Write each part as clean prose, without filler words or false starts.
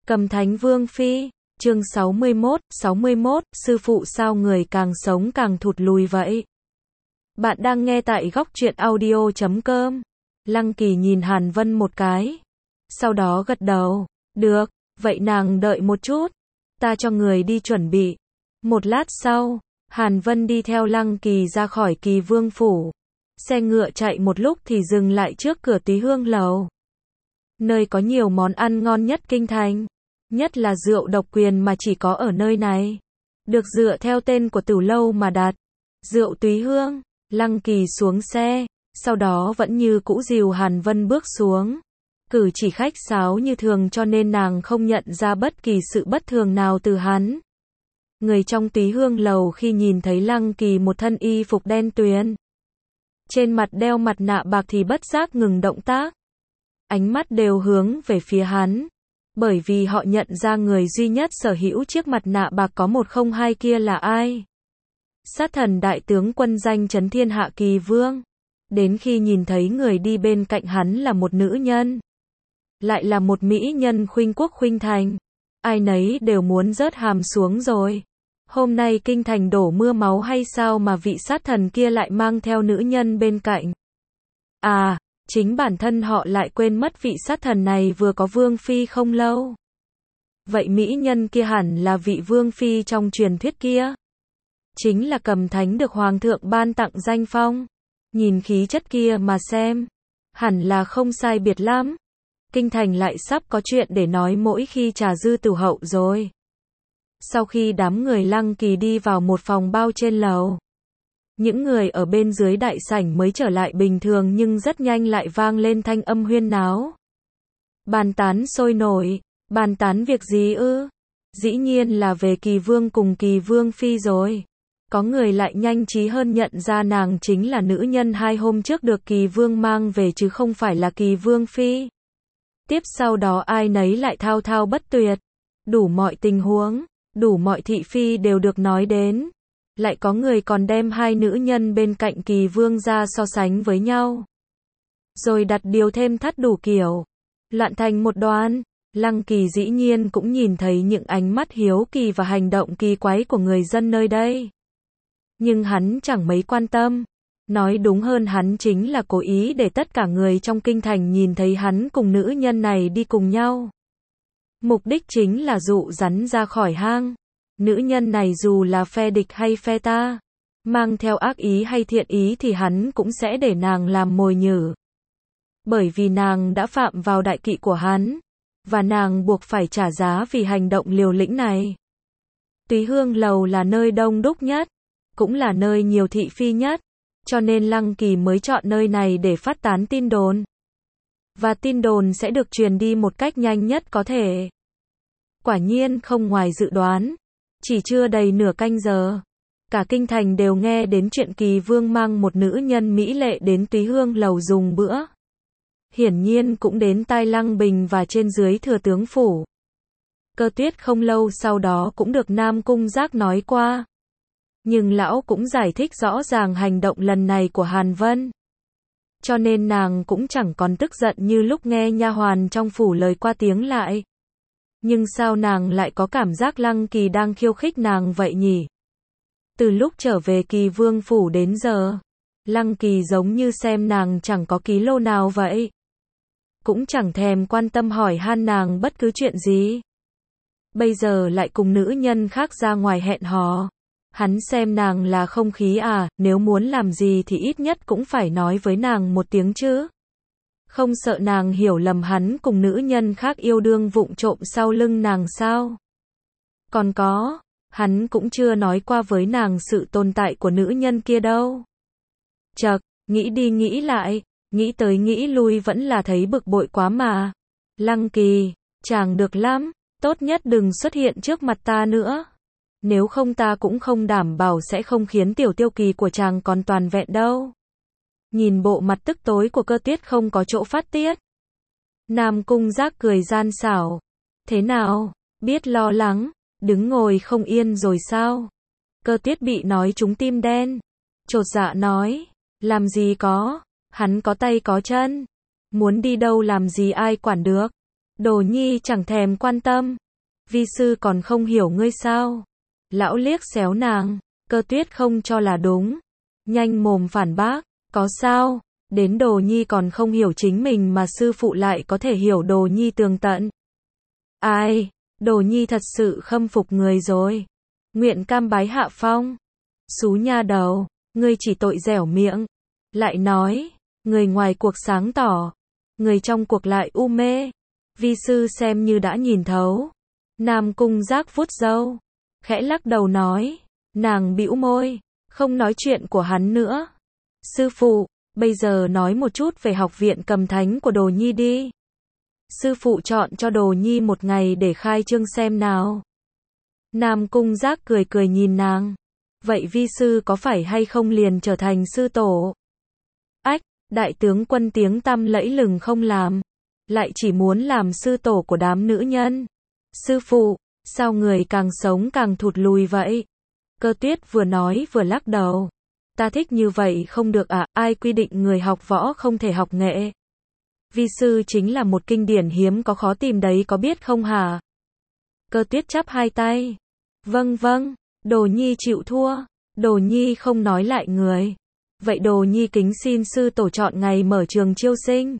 Cầm Thánh Vương Phi, chương 61, sư phụ sao người càng sống càng thụt lùi vậy? Bạn đang nghe tại góc truyện audio.com. Lăng Kỳ nhìn Hàn Vân một cái. Sau đó gật đầu. Được, vậy nàng đợi một chút. Ta cho người đi chuẩn bị. Một lát sau, Hàn Vân đi theo Lăng Kỳ ra khỏi Kỳ Vương Phủ. Xe ngựa chạy một lúc thì dừng lại trước cửa Túy Hương Lầu. Nơi có nhiều món ăn ngon nhất kinh thành. Nhất là rượu độc quyền mà chỉ có ở nơi này. Được dựa theo tên của tử lâu mà đặt. Rượu Túy Hương. Lăng Kỳ xuống xe. Sau đó vẫn như cũ dìu Hàn Vân bước xuống. Cử chỉ khách sáo như thường cho nên nàng không nhận ra bất kỳ sự bất thường nào từ hắn. Người trong Túy Hương Lầu khi nhìn thấy Lăng Kỳ một thân y phục đen tuyền, trên mặt đeo mặt nạ bạc thì bất giác ngừng động tác. Ánh mắt đều hướng về phía hắn. Bởi vì họ nhận ra người duy nhất sở hữu chiếc mặt nạ bạc có 102 kia là ai. Sát thần đại tướng quân danh chấn thiên hạ Kỳ Vương. Đến khi nhìn thấy người đi bên cạnh hắn là một nữ nhân. Lại là một mỹ nhân khuynh quốc khuynh thành. Ai nấy đều muốn rớt hàm xuống rồi. Hôm nay kinh thành đổ mưa máu hay sao mà vị sát thần kia lại mang theo nữ nhân bên cạnh. À, chính bản thân họ lại quên mất vị sát thần này vừa có vương phi không lâu. Vậy mỹ nhân kia hẳn là vị vương phi trong truyền thuyết kia. Chính là Cầm Thánh được hoàng thượng ban tặng danh phong. Nhìn khí chất kia mà xem, hẳn là không sai biệt lắm. Kinh thành lại sắp có chuyện để nói mỗi khi trà dư tử hậu rồi. Sau khi đám người Lăng Kỳ đi vào một phòng bao trên lầu, những người ở bên dưới đại sảnh mới trở lại bình thường nhưng rất nhanh lại vang lên thanh âm huyên náo. Bàn tán sôi nổi. Bàn tán việc gì ư? Dĩ nhiên là về Kỳ Vương cùng Kỳ Vương Phi rồi. Có người lại nhanh trí hơn nhận ra nàng chính là nữ nhân 2 hôm trước được Kỳ Vương mang về chứ không phải là Kỳ Vương Phi. Tiếp sau đó ai nấy lại thao thao bất tuyệt. Đủ mọi tình huống, đủ mọi thị phi đều được nói đến. Lại có người còn đem 2 nữ nhân bên cạnh Kỳ Vương ra so sánh với nhau. Rồi đặt điều thêm thắt đủ kiểu. Loạn thành một đoàn. Lăng Kỳ dĩ nhiên cũng nhìn thấy những ánh mắt hiếu kỳ và hành động kỳ quái của người dân nơi đây. Nhưng hắn chẳng mấy quan tâm. Nói đúng hơn hắn chính là cố ý để tất cả người trong kinh thành nhìn thấy hắn cùng nữ nhân này đi cùng nhau. Mục đích chính là dụ rắn ra khỏi hang. Nữ nhân này dù là phe địch hay phe ta, mang theo ác ý hay thiện ý thì hắn cũng sẽ để nàng làm mồi nhử. Bởi vì nàng đã phạm vào đại kỵ của hắn, và nàng buộc phải trả giá vì hành động liều lĩnh này. Túy Hương Lầu là nơi đông đúc nhất, cũng là nơi nhiều thị phi nhất, cho nên Lăng Kỳ mới chọn nơi này để phát tán tin đồn. Và tin đồn sẽ được truyền đi một cách nhanh nhất có thể. Quả nhiên không ngoài dự đoán, chỉ chưa đầy nửa canh giờ, cả kinh thành đều nghe đến chuyện Kỳ Vương mang một nữ nhân mỹ lệ đến Túy Hương Lầu dùng bữa. Hiển nhiên cũng đến tai Lăng Bình và trên dưới thừa tướng phủ. Cơ Tuyết không lâu sau đó cũng được Nam Cung Giác nói qua. Nhưng lão cũng giải thích rõ ràng hành động lần này của Hàn Vân. Cho nên nàng cũng chẳng còn tức giận như lúc nghe nha hoàn trong phủ lời qua tiếng lại. Nhưng sao nàng lại có cảm giác Lăng Kỳ đang khiêu khích nàng vậy nhỉ? Từ lúc trở về Kỳ Vương phủ đến giờ, Lăng Kỳ giống như xem nàng chẳng có ký lô nào vậy. Cũng chẳng thèm quan tâm hỏi han nàng bất cứ chuyện gì. Bây giờ lại cùng nữ nhân khác ra ngoài hẹn hò. Hắn xem nàng là không khí à, nếu muốn làm gì thì ít nhất cũng phải nói với nàng một tiếng chứ. Không sợ nàng hiểu lầm hắn cùng nữ nhân khác yêu đương vụng trộm sau lưng nàng sao? Còn có, hắn cũng chưa nói qua với nàng sự tồn tại của nữ nhân kia đâu. Chậc, nghĩ đi nghĩ lại, nghĩ tới nghĩ lui vẫn là thấy bực bội quá mà. Lăng Kỳ, chàng được lắm, tốt nhất đừng xuất hiện trước mặt ta nữa. Nếu không ta cũng không đảm bảo sẽ không khiến tiểu tiêu kỳ của chàng còn toàn vẹn đâu. Nhìn bộ mặt tức tối của Cơ Tuyết không có chỗ phát tiết. Nam Cung Giác cười gian xảo. Thế nào, biết lo lắng, đứng ngồi không yên rồi sao? Cơ Tuyết bị nói trúng tim đen. Chột dạ nói, làm gì có, hắn có tay có chân. Muốn đi đâu làm gì ai quản được. Đồ Nhi chẳng thèm quan tâm. Vi sư còn không hiểu ngươi sao? Lão liếc xéo nàng, Cơ Tuyết không cho là đúng. Nhanh mồm phản bác, có sao? Đến Đồ Nhi còn không hiểu chính mình mà sư phụ lại có thể hiểu Đồ Nhi tường tận. Ai, Đồ Nhi thật sự khâm phục người rồi. Nguyện cam bái hạ phong. Xú nha đầu, ngươi chỉ tội dẻo miệng. Lại nói, người ngoài cuộc sáng tỏ, người trong cuộc lại u mê. Vi sư xem như đã nhìn thấu. Nam Cung Giác vuốt râu, khẽ lắc đầu nói. Nàng bĩu môi, không nói chuyện của hắn nữa. Sư phụ, bây giờ nói một chút về học viện cầm thánh của Đồ Nhi đi. Sư phụ chọn cho Đồ Nhi một ngày để khai trương xem nào. Nam Cung Giác cười cười nhìn nàng. Vậy vi sư có phải hay không liền trở thành sư tổ? Ách, đại tướng quân tiếng tăm lẫy lừng không làm, lại chỉ muốn làm sư tổ của đám nữ nhân. Sư phụ, sao người càng sống càng thụt lùi vậy? Cơ Tuyết vừa nói vừa lắc đầu. Ta thích như vậy không được à, ai quy định người học võ không thể học nghệ? Vi sư chính là một kinh điển hiếm có khó tìm đấy có biết không hả? Cơ Tuyết chắp hai tay. Vâng vâng, Đồ Nhi chịu thua. Đồ Nhi không nói lại người. Vậy Đồ Nhi kính xin sư tổ chọn ngày mở trường chiêu sinh.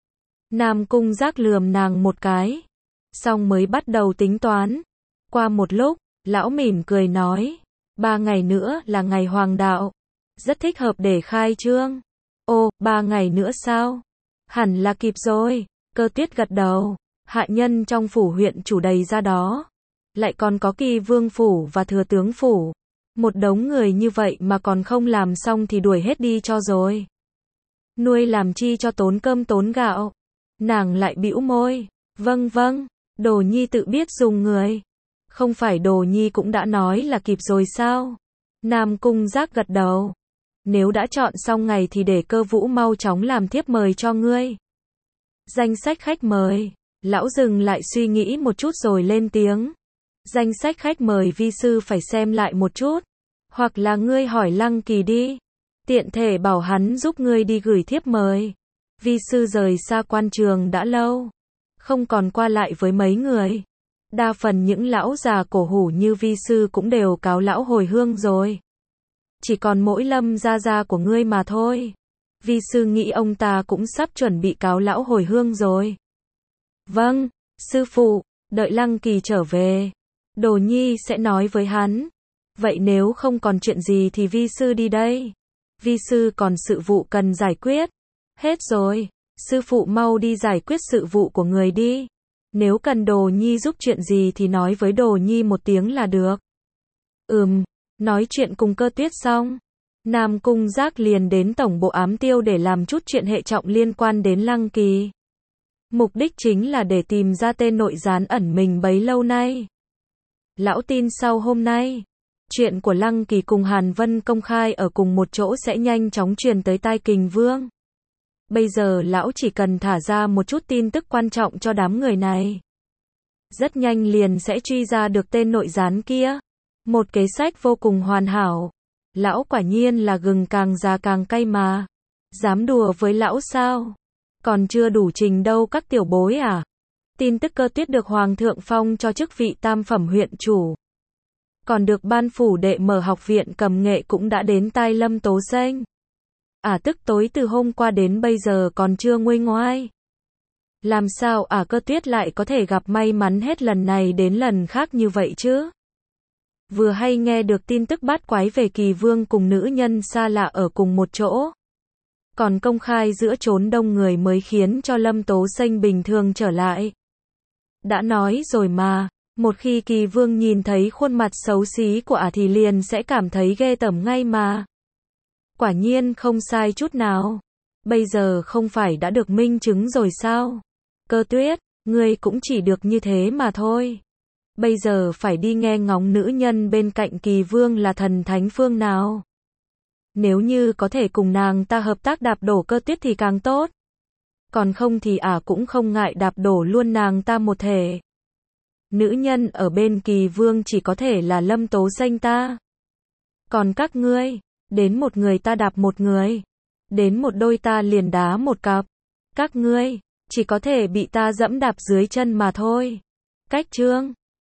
Nam Cung Giác lườm nàng một cái, xong mới bắt đầu tính toán. Qua một lúc, lão mỉm cười nói, 3 ngày nữa là ngày hoàng đạo, rất thích hợp để khai trương. Ô, 3 ngày nữa sao? Hẳn là kịp rồi. Cơ Tuyết gật đầu. Hạ nhân trong phủ huyện chủ đầy ra đó, lại còn có Kỳ Vương phủ và Thừa tướng phủ. Một đống người như vậy mà còn không làm xong thì đuổi hết đi cho rồi. Nuôi làm chi cho tốn cơm tốn gạo. Nàng lại bĩu môi. Vâng vâng, Đồ Nhi tự biết dùng người. Không phải Đồ Nhi cũng đã nói là kịp rồi sao? Nam Cung Giác gật đầu. Nếu đã chọn xong ngày thì để Cơ Vũ mau chóng làm thiếp mời cho ngươi. Danh sách khách mời. Lão dừng lại suy nghĩ một chút rồi lên tiếng. Danh sách khách mời vi sư phải xem lại một chút. Hoặc là ngươi hỏi Lăng Kỳ đi. Tiện thể bảo hắn giúp ngươi đi gửi thiếp mời. Vi sư rời xa quan trường đã lâu, không còn qua lại với mấy người. Đa phần những lão già cổ hủ như vi sư cũng đều cáo lão hồi hương rồi. Chỉ còn mỗi Lâm gia gia của ngươi mà thôi. Vi sư nghĩ ông ta cũng sắp chuẩn bị cáo lão hồi hương rồi. Vâng, sư phụ, đợi Lăng Kỳ trở về, Đồ Nhi sẽ nói với hắn. Vậy nếu không còn chuyện gì thì vi sư đi đây. Vi sư còn sự vụ cần giải quyết. Hết rồi, sư phụ mau đi giải quyết sự vụ của người đi. Nếu cần Đồ Nhi giúp chuyện gì thì nói với Đồ Nhi một tiếng là được. Nói chuyện cùng Cơ Tuyết xong, Nam Cung Giác liền đến tổng bộ Ám Tiêu để làm chút chuyện hệ trọng liên quan đến Lăng Kỳ. Mục đích chính là để tìm ra tên nội gián ẩn mình bấy lâu nay. Lão tin sau hôm nay, chuyện của Lăng Kỳ cùng Hàn Vân công khai ở cùng một chỗ sẽ nhanh chóng truyền tới tai Kình Vương. Bây giờ lão chỉ cần thả ra một chút tin tức quan trọng cho đám người này. Rất nhanh liền sẽ truy ra được tên nội gián kia. Một kế sách vô cùng hoàn hảo. Lão quả nhiên là gừng càng già càng cay mà. Dám đùa với lão sao? Còn chưa đủ trình đâu các tiểu bối à? Tin tức Cơ Tuyết được Hoàng thượng phong cho chức vị tam phẩm huyện chủ. Còn được ban phủ đệ mở học viện cầm nghệ cũng đã đến tai Lâm Tố Xanh. Tức tối từ hôm qua đến bây giờ còn chưa nguôi ngoai. Làm sao Cơ Tuyết lại có thể gặp may mắn hết lần này đến lần khác như vậy chứ? Vừa hay nghe được tin tức bát quái về Kỳ Vương cùng nữ nhân xa lạ ở cùng một chỗ. Còn công khai giữa chốn đông người mới khiến cho Lâm Tố Xanh bình thường trở lại. Đã nói rồi mà, một khi Kỳ Vương nhìn thấy khuôn mặt xấu xí của thì liền sẽ cảm thấy ghê tởm ngay mà. Quả nhiên không sai chút nào. Bây giờ không phải đã được minh chứng rồi sao? Cơ Tuyết, ngươi cũng chỉ được như thế mà thôi. Bây giờ phải đi nghe ngóng nữ nhân bên cạnh Kỳ Vương là thần thánh phương nào. Nếu như có thể cùng nàng ta hợp tác đạp đổ Cơ Tuyết thì càng tốt. Còn không thì cũng không ngại đạp đổ luôn nàng ta một thể. Nữ nhân ở bên Kỳ Vương chỉ có thể là Lâm Tố Xanh ta. Còn các ngươi, đến một người ta đạp một người, đến một đôi ta liền đá một cặp. Các ngươi, chỉ có thể bị ta dẫm đạp dưới chân mà thôi. Cách chương